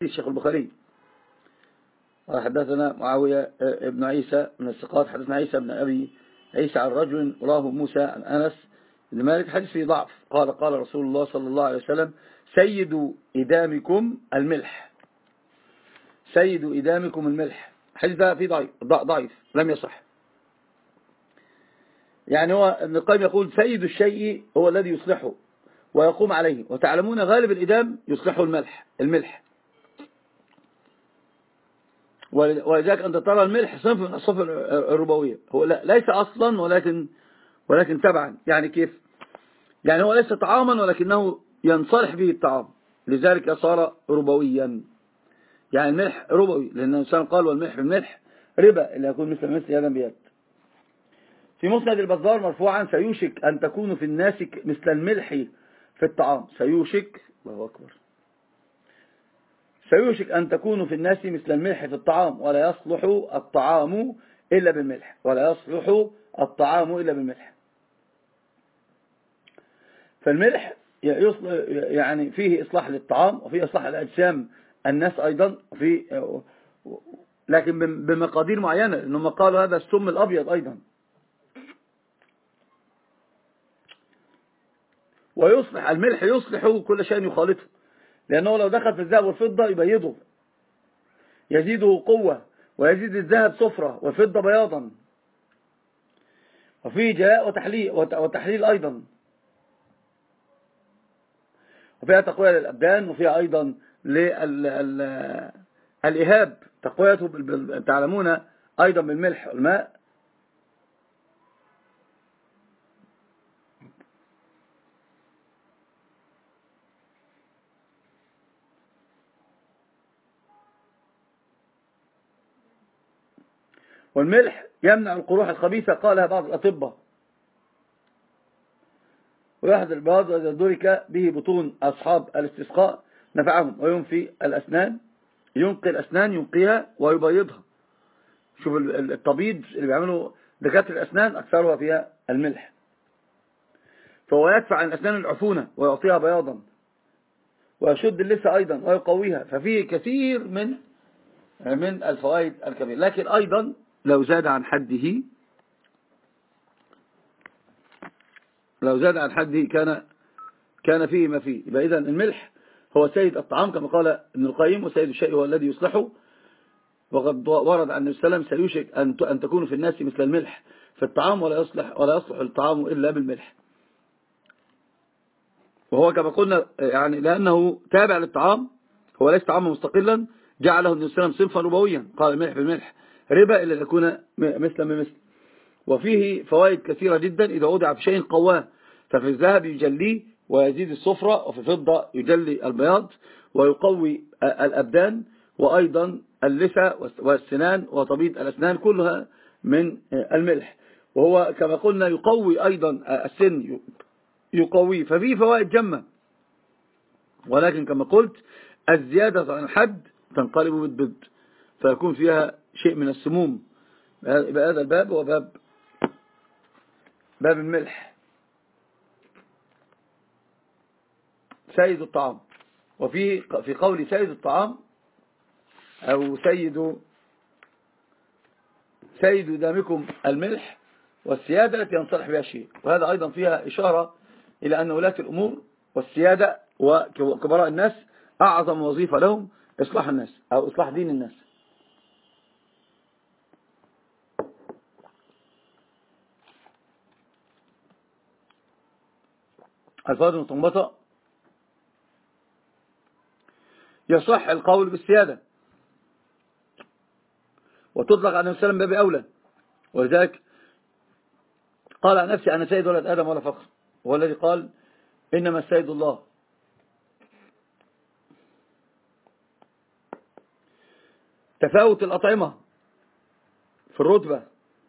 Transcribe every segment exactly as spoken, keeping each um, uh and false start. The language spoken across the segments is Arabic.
الشيخ البخاري حدثنا معاوية ابن عيسى من الثقات حدثنا عيسى بن أبي عيسى عن رجل راه موسى عن أنس بن مالك حديث فيه ضعف. قال قال رسول الله صلى الله عليه وسلم سيد إدامكم الملح. سيد إدامكم الملح. حديث ده فيه ضعيف, ضعيف لم يصح. يعني هو ابن القيم يقول سيد الشيء هو الذي يصلحه ويقوم عليه، وتعلمون غالب الإدام يصلحه الملح الملح ولذلك أنت ترى الملح صنف من الصنف الربوية، هو لا ليس أصلا ولكن ولكن تبعا. يعني كيف؟ يعني هو ليس طعاما ولكنه ينصلح به الطعام، لذلك صار ربويا. يعني الملح ربوي لأن الإنسان قال والملح بالملح ربا اللي يكون مثل مثل يدا بيد. في مسند البزار مرفوعا سيوشك أن تكون في الناس مثل الملح في الطعام. سيوشك الله أكبر سيوشك أن تكون في الناس مثل الملح في الطعام ولا يصلح الطعام إلا بالملح ولا يصلح الطعام إلا بالملح. فالملح يعني فيه إصلاح للطعام وفيه إصلاح لأجسام الناس أيضا، في لكن بمقادير معينة، لأنهم قالوا هذا السم الأبيض أيضا. ويصلح الملح يصلح كل شيء يخالطه، لأنه لو دخل في الذهب والفضة يبيضه يزيده قوة ويزيد الذهب صفرة والفضة بياضا، وفيه جلاء وتحليل, وتحليل أيضا، وفيها تقوية للأبدان، وفيها أيضا للإهاب تقويته. تعلمون أيضا بالملح والماء. والملح يمنع القروح الخبيثة قالها بعض الأطباء، ويحذر البعض إذا درك به بطون أصحاب الاستسقاء نفعهم، وينفي الأسنان ينقي الأسنان ينقيها ويبيضها. شوف الطبيب اللي بيعملوا دكاتره الأسنان أكثرها فيها الملح، فهو يدفع عن الأسنان العفونة ويعطيها بياضا ويشد اللثة أيضا ويقويها. ففيه كثير من من الفوائد الكبيرة. لكن أيضا لو زاد عن حده لو زاد عن حده كان كان فيه ما فيه. يبقى إذن الملح هو سيد الطعام كما قال ابن القيم، وسيد الشيء هو الذي يصلحه. وقد ورد عن النبي صلى الله عليه وسلم سيوشك أن أن تكون في الناس مثل الملح في الطعام ولا يصلح ولا يصلح الطعام إلا بالملح. وهو كما قلنا يعني لأنه تابع للطعام، هو ليس طعاما مستقلا، جعله النبي صلى الله عليه وسلم صنفا ربويا. قال الملح بالملح ربا إلا يكون مثلا بمثل. وفيه فوائد كثيرة جدا إذا وضع في شيء قواه، ففي الذهب يجليه ويزيد الصفرة، وفي الفضة يجلي البياض ويقوي الأبدان، وأيضا اللثة والسنان وطبيب الأسنان كلها من الملح. وهو كما قلنا يقوي أيضا السن يقوي. ففيه فوائد جمة، ولكن كما قلت الزيادة عن الحد تنقلب بالضد فيكون فيها شيء من السموم. يبقى هذا الباب هو باب باب الملح سيد الطعام. وفي في قول سيد الطعام أو سيد سيد دامكم الملح والسيادة التي ينصلح بها الشيء. وهذا أيضا فيها إشارة إلى أن ولاة الأمور والسيادة وكبراء الناس أعظم وظيفة لهم إصلاح الناس أو إصلاح دين الناس. الفاظ المستنبطة يصح القول بالسيادة وتطلق على النبي صلى الله عليه وسلم باب أولى، ولذلك قال عن نفسي أنا سيد ولد آدم ولا فخر، هو الذي قال إنما السيد الله. تفاوت الأطعمة في الرتبة،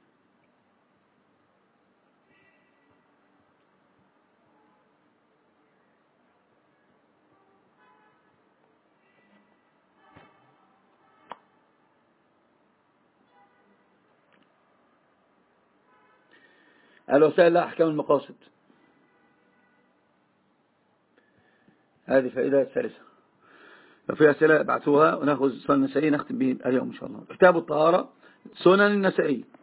الوسائل لها أحكام المقاصد. هذه فائدة ثالثة. لو في أسئلة ابعثوها ونأخذ سنن النسائي نختم به اليوم إن شاء الله. كتاب الطهارة سنن النسائي.